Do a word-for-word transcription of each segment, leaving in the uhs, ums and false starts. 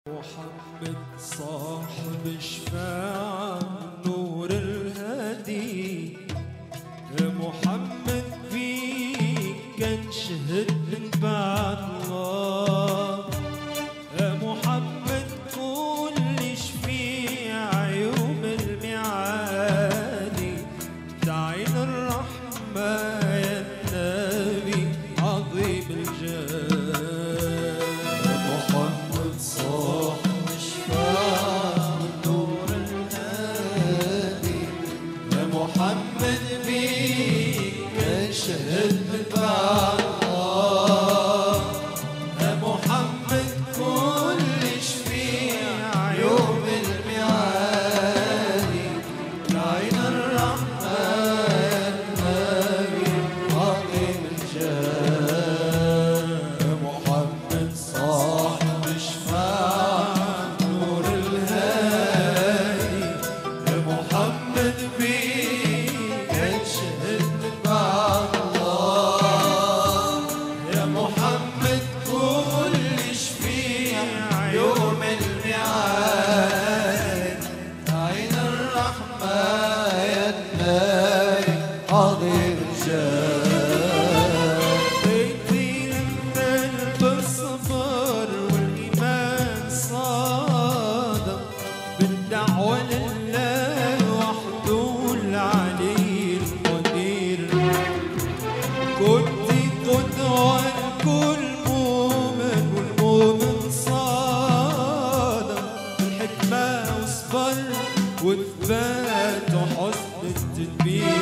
محمد صاحب الشفاعة نور الهادي، محمد فيك كان شهد من بعد الله، محمد كل شفيع يوم الميعاد، تعين الرحمة يا النبي عظيم الجاه. محمد صاحب الشفاعة نور الهادي، يا محمد بيك كان شهد من بعد الله، يا محمد كل شفيع يوم الميعاد، تعين الرحمة يا النبي عظيم الجاه. يا محمد صاحب الشفاعة نور الهادي، يا محمد بيك كان شهد من بعد الله، يا محمد كل شفيع يوم الميعاد، تعين الرحمة يا النبي عظيم الجاه. بيتي القلب الصبر والإيمان صادق، بالدعوة لله وحده العلي القدير، كنت قدوة لكل مؤمن والمؤمن صادق، بالحكمة وصبر وثبات وحسن التدبير،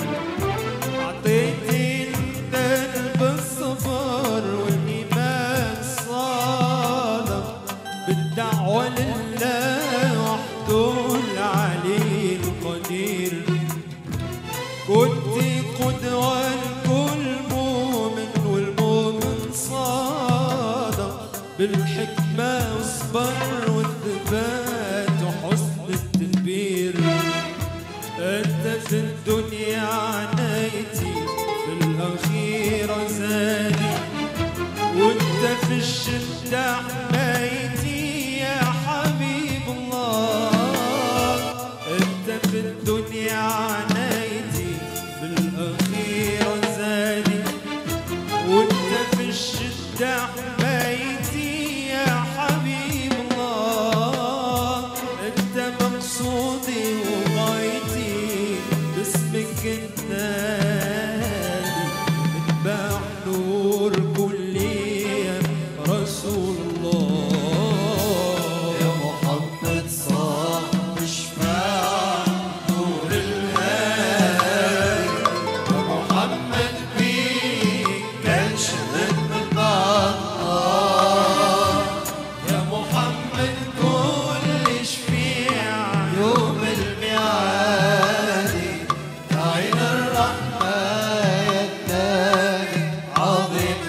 أعطيتي القلب الصبر والإيمان صادق، بالدعوة لله وحده العلي القدير، كنت قدوة لكل مؤمن والمؤمن صادق، بالحكمة والصبر والثبات وحسن التدبير، أنت في الدنيا عنايتي في الأخيرة زادي، وأنت في الشدة حمايتي يا حبيب الله، أنت في الدنيا عنايتي في الأخيرة زادي، وأنت في الشدة حمايتي يا حبيب الله، أنت مقصودي وغايتي باسمك النادي، اتباع نور كلية رسول الله. يا محمد صاحب الشفاعة نور الهادي، يا محمد بيك كان شهد من بعد الله، يا محمد كل شفيع يوم الميعاد، تعين الرحمة يا النبي عظيم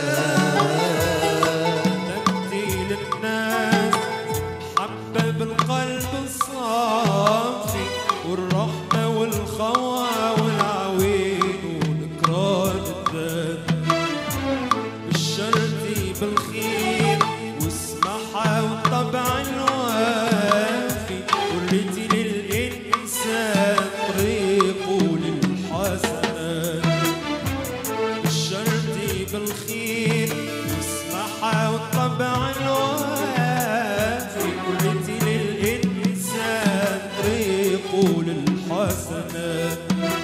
الجاه. تمثيل الناس حبب القلب الصافي، والرحمة والخوى والعوين والإكرام الذات، بالشرط بالخير والسماحة والطبع الوافي، وريتي للإنسان طريقه للحسنات، بالشرط بالخير والسماحة والطبع الوافي، وريتي للإنسان طريقه للحسنات،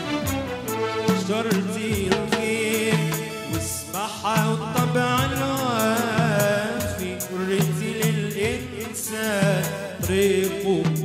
شرطي الخير والسماحة والطبع الوافي، وريتي للإنسان طريقه